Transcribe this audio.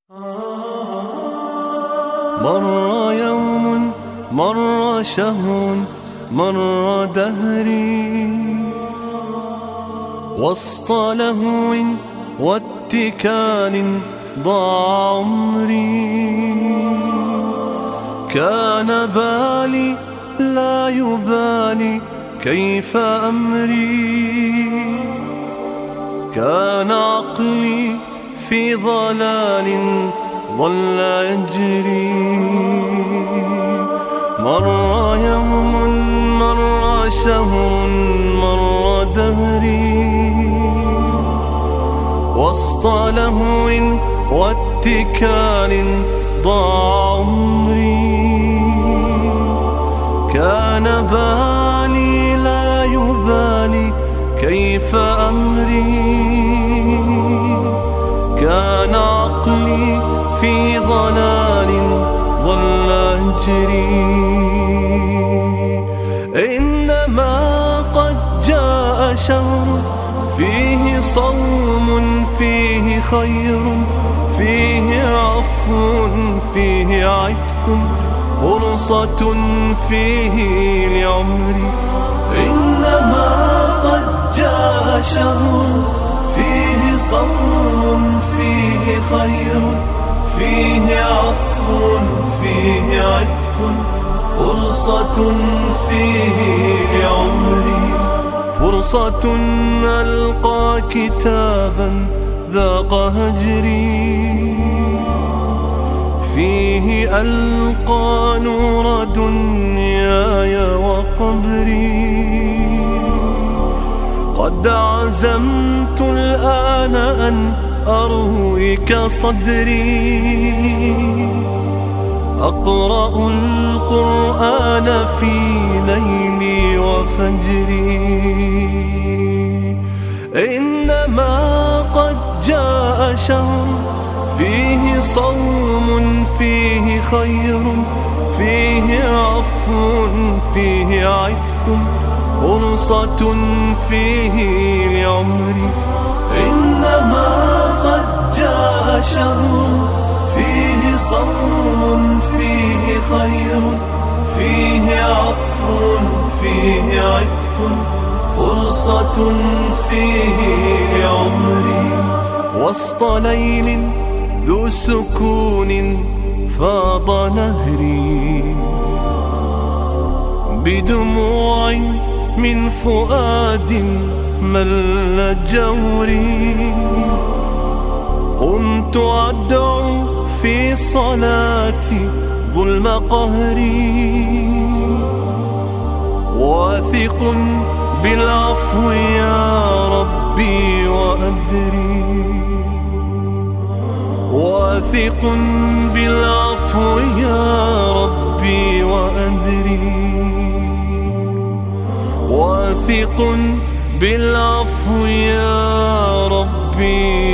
مر يوم، مر شهر، مر دهري وسط لهو واتكال ضاع عمري. كان بالي لا يبالي كيف أمري، كان عقلي في ضلال ظل يجري. مر يوم، مر شهر، مر دهري وسط لهو واتكال ضاع عمري. كان بالي لا يبالي كيف أمري، كان عقلي في ضلال ظل يجري. إنما قد جاء شهر فيه صوم، فيه خير، فيه عفو، فيه عتق، فرصة فيه لعمري. إنما قد جاء شهر فيه صوم، فيه خير، فيه عفو، فيه عتق، فرصة فيه لعمري. فرصة ألقى كتابا ذاق هجري، فيه ألقى نور دنياي وقبري. قد عزمت الآن أن أرويك صدري، أقرأ القرآن في ليلي وفجري. إنما قد جاء شهر فيه صوم، فيه خير، فيه عفو، فيه عتق، فرصة فيه لعمري. إنما قد جاء شهر فيه صوم، فيه خير، فيه عفو، فيه عتق، فرصة فيه لعمري. وسط ليل ذو سكون فاض نهري، بدموع من فؤاد مل جوري. قمت أدعو في صلاتي ظلم قهري، واثق بالعفو يا ربي وأدري، واثق بالعفو يا ربي وأدري، واثق بالعفو يا ربي